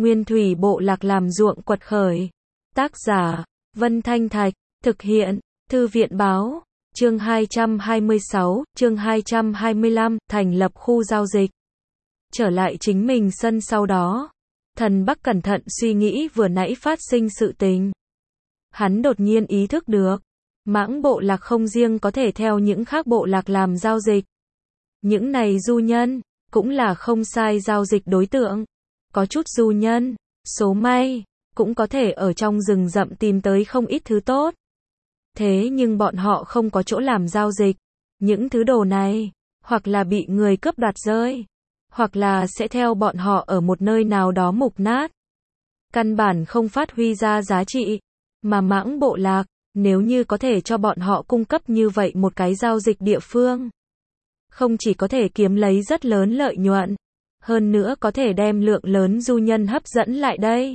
Nguyên thủy bộ lạc làm ruộng quật khởi. Tác giả, Vân Thanh Thạch, thực hiện, Thư viện báo, chương 226, chương 225, thành lập khu giao dịch. Trở lại chính mình sân sau đó, Thần Bắc cẩn thận suy nghĩ vừa nãy phát sinh sự tình. Hắn đột nhiên ý thức được, Mãng bộ lạc không riêng có thể theo những khác bộ lạc làm giao dịch. Những này du nhân, cũng là không sai giao dịch đối tượng. Có chút du nhân, số may, cũng có thể ở trong rừng rậm tìm tới không ít thứ tốt. Thế nhưng bọn họ không có chỗ làm giao dịch. Những thứ đồ này, hoặc là bị người cướp đoạt rơi, hoặc là sẽ theo bọn họ ở một nơi nào đó mục nát. Căn bản không phát huy ra giá trị. Mà Mãng bộ lạc, nếu như có thể cho bọn họ cung cấp như vậy một cái giao dịch địa phương, không chỉ có thể kiếm lấy rất lớn lợi nhuận, hơn nữa có thể đem lượng lớn du nhân hấp dẫn lại đây.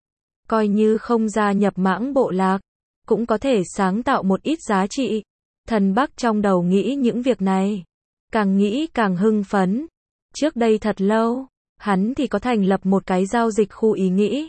Coi như không gia nhập Mãng bộ lạc, cũng có thể sáng tạo một ít giá trị. Thần Bắc trong đầu nghĩ những việc này, càng nghĩ càng hưng phấn. Trước đây thật lâu, hắn thì có thành lập một cái giao dịch khu ý nghĩ.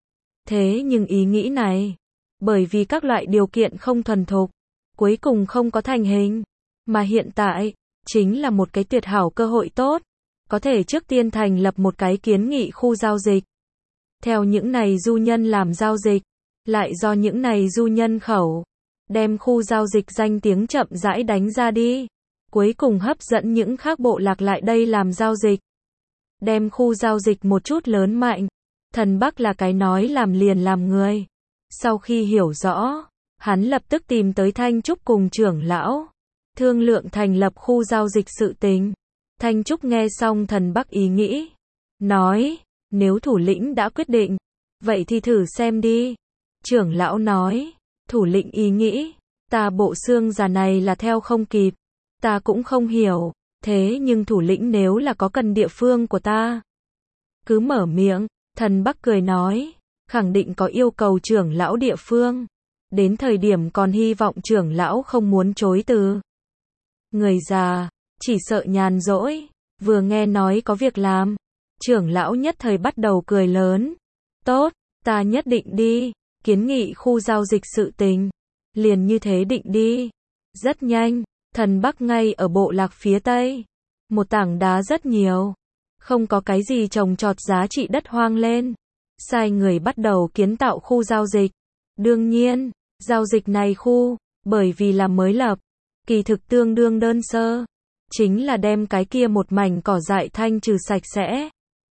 Thế nhưng ý nghĩ này, bởi vì các loại điều kiện không thuần thục, cuối cùng không có thành hình. Mà hiện tại, chính là một cái tuyệt hảo cơ hội tốt, có thể trước tiên thành lập một cái kiến nghị khu giao dịch. Theo những này du nhân làm giao dịch, lại do những này du nhân khẩu, đem khu giao dịch danh tiếng chậm rãi đánh ra đi. Cuối cùng hấp dẫn những khác bộ lạc lại đây làm giao dịch. Đem khu giao dịch một chút lớn mạnh. Thần Bắc là cái nói làm liền làm người. Sau khi hiểu rõ, hắn lập tức tìm tới Thanh Trúc cùng trưởng lão, thương lượng thành lập khu giao dịch sự tình. Thanh Trúc nghe xong Thần Bắc ý nghĩ, nói, nếu thủ lĩnh đã quyết định, vậy thì thử xem đi. Trưởng lão nói, thủ lĩnh ý nghĩ, ta bộ xương già này là theo không kịp, ta cũng không hiểu, thế nhưng thủ lĩnh nếu là có cần địa phương của ta, cứ mở miệng. Thần Bắc cười nói, khẳng định có yêu cầu trưởng lão địa phương, đến thời điểm còn hy vọng trưởng lão không muốn chối từ. Người già, chỉ sợ nhàn rỗi, vừa nghe nói có việc làm, trưởng lão nhất thời bắt đầu cười lớn. Tốt, ta nhất định đi, kiến nghị khu giao dịch sự tình, liền như thế định đi. Rất nhanh, Thần Bắc ngay ở bộ lạc phía tây, một tảng đá rất nhiều, không có cái gì trồng trọt giá trị đất hoang lên, sai người bắt đầu kiến tạo khu giao dịch. Đương nhiên, giao dịch này khu, bởi vì là mới lập, kỳ thực tương đương đơn sơ, chính là đem cái kia một mảnh cỏ dại thanh trừ sạch sẽ.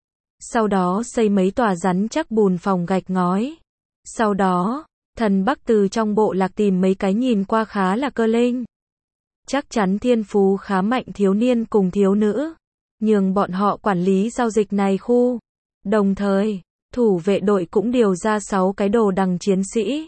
Sau đó xây mấy tòa rắn chắc bùn phòng gạch ngói. Sau đó, Thần Bắc từ trong bộ lạc tìm mấy cái nhìn qua khá là cơ linh, chắc chắn thiên phú khá mạnh thiếu niên cùng thiếu nữ, nhường bọn họ quản lý giao dịch này khu. Đồng thời, thủ vệ đội cũng điều ra 6 cái đồ đằng chiến sĩ,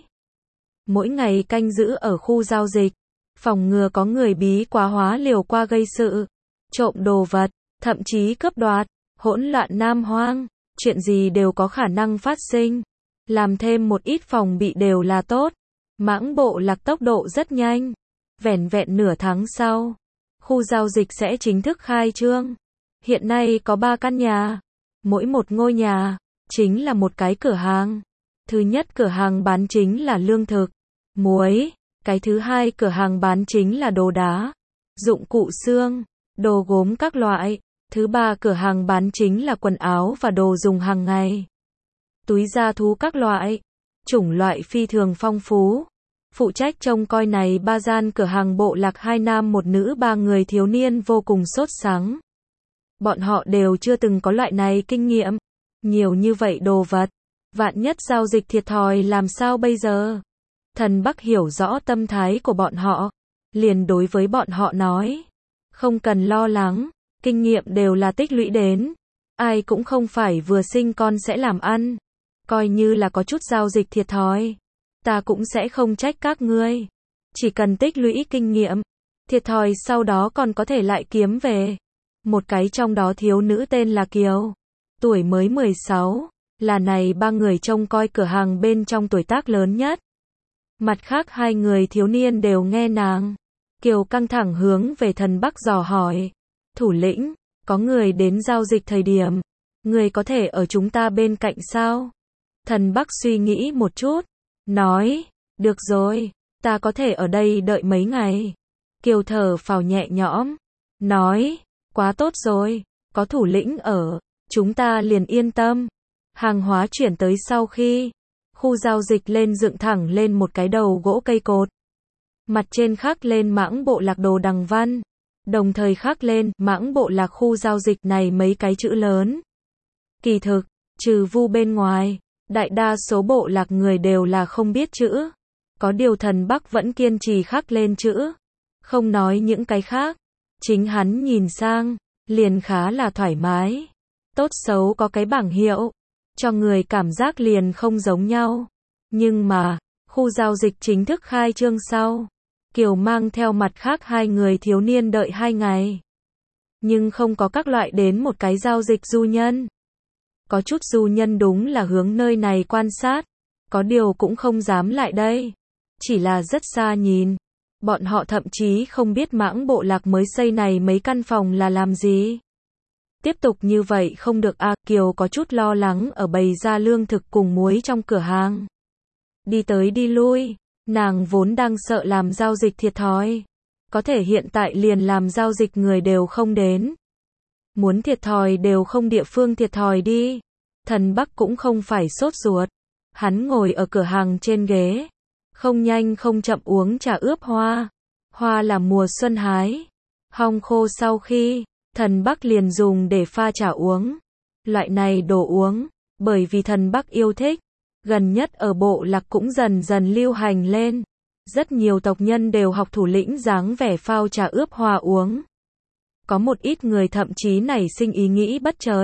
mỗi ngày canh giữ ở khu giao dịch, phòng ngừa có người bí quá hóa liều qua gây sự, trộm đồ vật, thậm chí cướp đoạt, hỗn loạn nam hoang, chuyện gì đều có khả năng phát sinh. Làm thêm một ít phòng bị đều là tốt. Mãng bộ lạc tốc độ rất nhanh, vẻn vẹn nửa tháng sau, khu giao dịch sẽ chính thức khai trương. Hiện nay có 3 căn nhà, mỗi một ngôi nhà chính là một cái cửa hàng. Thứ nhất cửa hàng bán chính là lương thực, muối, cái thứ hai cửa hàng bán chính là đồ đá, dụng cụ xương, đồ gốm các loại, thứ ba cửa hàng bán chính là quần áo và đồ dùng hàng ngày, túi da thú các loại, chủng loại phi thường phong phú. Phụ trách trông coi này 3 gian cửa hàng bộ lạc 2 nam 1 nữ 3 người thiếu niên vô cùng sốt sắng. Bọn họ đều chưa từng có loại này kinh nghiệm. Nhiều như vậy đồ vật, vạn nhất giao dịch thiệt thòi làm sao bây giờ? Thần Bắc hiểu rõ tâm thái của bọn họ, liền đối với bọn họ nói, không cần lo lắng, kinh nghiệm đều là tích lũy đến, ai cũng không phải vừa sinh con sẽ làm ăn, coi như là có chút giao dịch thiệt thòi, ta cũng sẽ không trách các ngươi, chỉ cần tích lũy kinh nghiệm, thiệt thòi sau đó còn có thể lại kiếm về. Một cái trong đó thiếu nữ tên là Kiều, tuổi mới 16, là này 3 người trông coi cửa hàng bên trong tuổi tác lớn nhất. Mặt khác 2 người thiếu niên đều nghe nàng. Kiều căng thẳng hướng về Thần Bắc dò hỏi, thủ lĩnh, có người đến giao dịch thời điểm, Ngươi có thể ở chúng ta bên cạnh sao? Thần Bắc suy nghĩ một chút, nói, được rồi, ta có thể ở đây đợi mấy ngày. Kiều thở phào nhẹ nhõm, nói, quá tốt rồi, có thủ lĩnh ở, chúng ta liền yên tâm. Hàng hóa chuyển tới sau khi, khu giao dịch lên dựng thẳng lên một cái đầu gỗ cây cột. Mặt trên khắc lên Mãng Bộ Lạc đồ đằng văn, đồng thời khắc lên Mãng Bộ Lạc khu giao dịch này mấy cái chữ lớn. Kỳ thực, trừ Vu bên ngoài, đại đa số bộ lạc người đều là không biết chữ. Có điều Thần Bắc vẫn kiên trì khắc lên chữ, không nói những cái khác. Chính hắn nhìn sang, liền khá là thoải mái. Tốt xấu có cái bảng hiệu, cho người cảm giác liền không giống nhau. Nhưng mà, khu giao dịch chính thức khai trương sau, Kiều mang theo mặt khác hai người thiếu niên đợi 2 ngày. Nhưng không có các loại đến một cái giao dịch du nhân. Có chút du nhân đúng là hướng nơi này quan sát, có điều cũng không dám lại đây. Chỉ là rất xa nhìn. Bọn họ thậm chí không biết Mãng Bộ Lạc mới xây này mấy căn phòng là làm gì. Tiếp tục như vậy không được a. Kiều có chút lo lắng ở bày ra lương thực cùng muối trong cửa hàng. Đi tới đi lui, nàng vốn đang sợ làm giao dịch thiệt thòi. Có thể hiện tại liền làm giao dịch người đều không đến. Muốn thiệt thòi đều không địa phương thiệt thòi đi. Thần Bắc cũng không phải sốt ruột. Hắn ngồi ở cửa hàng trên ghế. Không nhanh không chậm uống trà ướp hoa. Hoa là mùa xuân hái. Hong khô sau khi, Thần Bắc liền dùng để pha trà uống. Loại này đồ uống, bởi vì Thần Bắc yêu thích, gần nhất ở bộ lạc cũng dần dần lưu hành lên. Rất nhiều tộc nhân đều học thủ lĩnh dáng vẻ phao trà ướp hoa uống. Có một ít người thậm chí nảy sinh ý nghĩ bất chợt.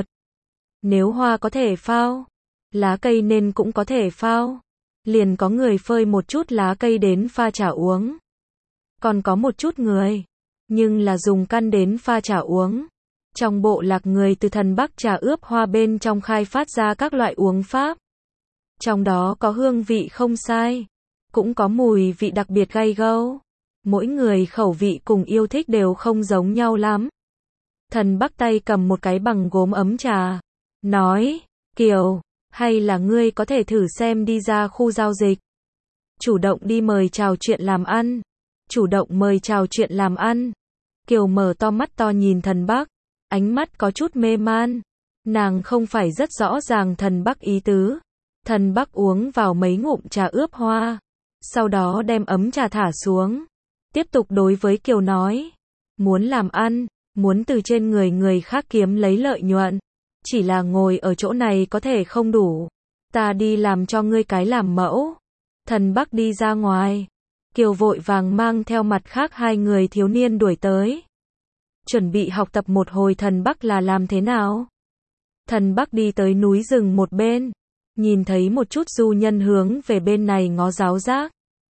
Nếu hoa có thể phao, lá cây nên cũng có thể phao. Liền có người phơi một chút lá cây đến pha trà uống. Còn có một chút người, nhưng là dùng căn đến pha trà uống. Trong bộ lạc người từ Thần Bắc trà ướp hoa bên trong khai phát ra các loại uống pháp. Trong đó có hương vị không sai, cũng có mùi vị đặc biệt gay gâu. Mỗi người khẩu vị cùng yêu thích đều không giống nhau lắm. Thần Bắc tay cầm một cái bằng gốm ấm trà, nói, Kiều, hay là ngươi có thể thử xem đi ra khu giao dịch. Chủ động đi mời chào chuyện làm ăn. Chủ động mời chào chuyện làm ăn. Kiều mở to mắt to nhìn Thần Bắc, ánh mắt có chút mê man. Nàng không phải rất rõ ràng Thần Bắc ý tứ. Thần Bắc uống vào mấy ngụm trà ướp hoa, sau đó đem ấm trà thả xuống. Tiếp tục đối với Kiều nói, muốn làm ăn, muốn từ trên người người khác kiếm lấy lợi nhuận. Chỉ là ngồi ở chỗ này có thể không đủ. Ta đi làm cho ngươi cái làm mẫu. Thần Bắc đi ra ngoài. Kiều vội vàng mang theo mặt khác hai người thiếu niên đuổi tới. Chuẩn bị học tập một hồi Thần Bắc là làm thế nào. Thần Bắc đi tới núi rừng một bên. Nhìn thấy một chút du nhân hướng về bên này ngó giáo giác.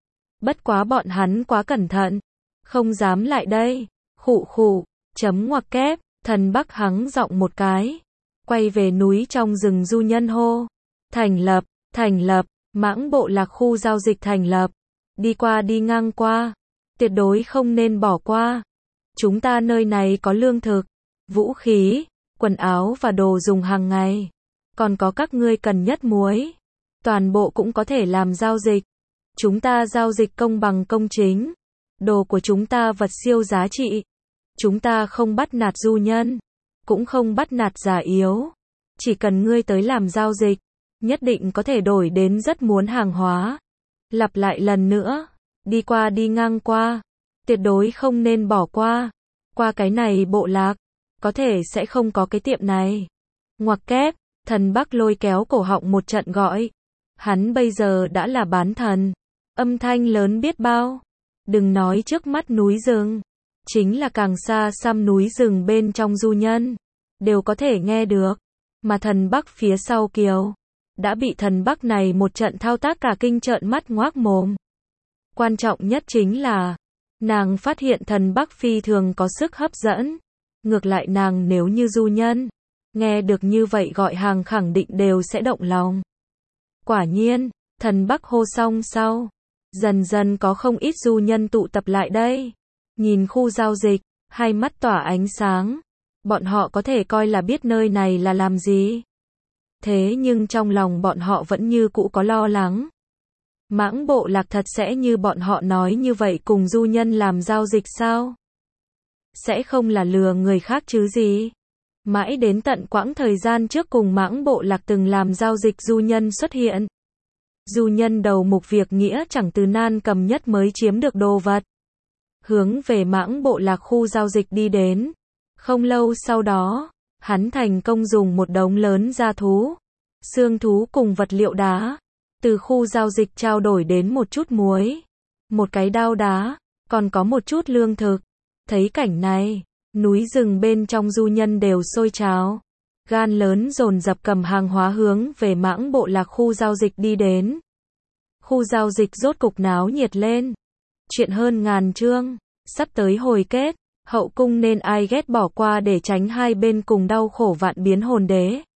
Bất quá bọn hắn quá cẩn thận. Không dám lại đây. Khụ khụ, chấm ngoặc kép. Thần Bắc hắng giọng một cái. Quay về núi trong rừng du nhân hô. Thành lập, Mãng Bộ Lạc khu giao dịch thành lập. Đi qua đi ngang qua. Tuyệt đối không nên bỏ qua. Chúng ta nơi này có lương thực, vũ khí, quần áo và đồ dùng hàng ngày. Còn có các ngươi cần nhất muối. Toàn bộ cũng có thể làm giao dịch. Chúng ta giao dịch công bằng công chính. Đồ của chúng ta vật siêu giá trị. Chúng ta không bắt nạt du nhân. Cũng không bắt nạt già yếu. Chỉ cần ngươi tới làm giao dịch, nhất định có thể đổi đến rất muốn hàng hóa. Lặp lại lần nữa, đi qua đi ngang qua, tuyệt đối không nên bỏ qua. Qua cái này bộ lạc, có thể sẽ không có cái tiệm này. Ngoặc kép, Thần Bắc lôi kéo cổ họng một trận gọi. Hắn bây giờ đã là bán thần. Âm thanh lớn biết bao. Đừng nói trước mắt núi rừng. Chính là càng xa xăm núi rừng bên trong du nhân. Đều có thể nghe được. Mà Thần Bắc phía sau Kiều. Đã bị Thần Bắc này một trận thao tác cả kinh trợn mắt ngoác mồm. Quan trọng nhất chính là. Nàng phát hiện Thần Bắc phi thường có sức hấp dẫn. Ngược lại nàng nếu như du nhân. Nghe được như vậy gọi hàng khẳng định đều sẽ động lòng. Quả nhiên, Thần Bắc hô xong sau. Dần dần có không ít du nhân tụ tập lại đây. Nhìn khu giao dịch, hai mắt tỏa ánh sáng. Bọn họ có thể coi là biết nơi này là làm gì. Thế nhưng trong lòng bọn họ vẫn như cũ có lo lắng. Mãng Bộ Lạc thật sẽ như bọn họ nói như vậy cùng du nhân làm giao dịch sao? Sẽ không là lừa người khác chứ gì? Mãi đến tận quãng thời gian trước cùng Mãng Bộ Lạc từng làm giao dịch du nhân xuất hiện. Du nhân đầu mục việc nghĩa chẳng từ nan cầm nhất mới chiếm được đồ vật. Hướng về Mãng Bộ Lạc khu giao dịch đi đến. Không lâu sau đó, hắn thành công dùng một đống lớn da thú, xương thú cùng vật liệu đá, từ khu giao dịch trao đổi đến một chút muối, một cái đao đá, còn có một chút lương thực. Thấy cảnh này, núi rừng bên trong du nhân đều sôi trào. Gan lớn dồn dập cầm hàng hóa hướng về Mãng Bộ Lạc khu giao dịch đi đến. Khu giao dịch rốt cục náo nhiệt lên. Chuyện hơn ngàn chương, sắp tới hồi kết, hậu cung nên ai ghét bỏ qua để tránh hai bên cùng đau khổ vạn biến hồn đế.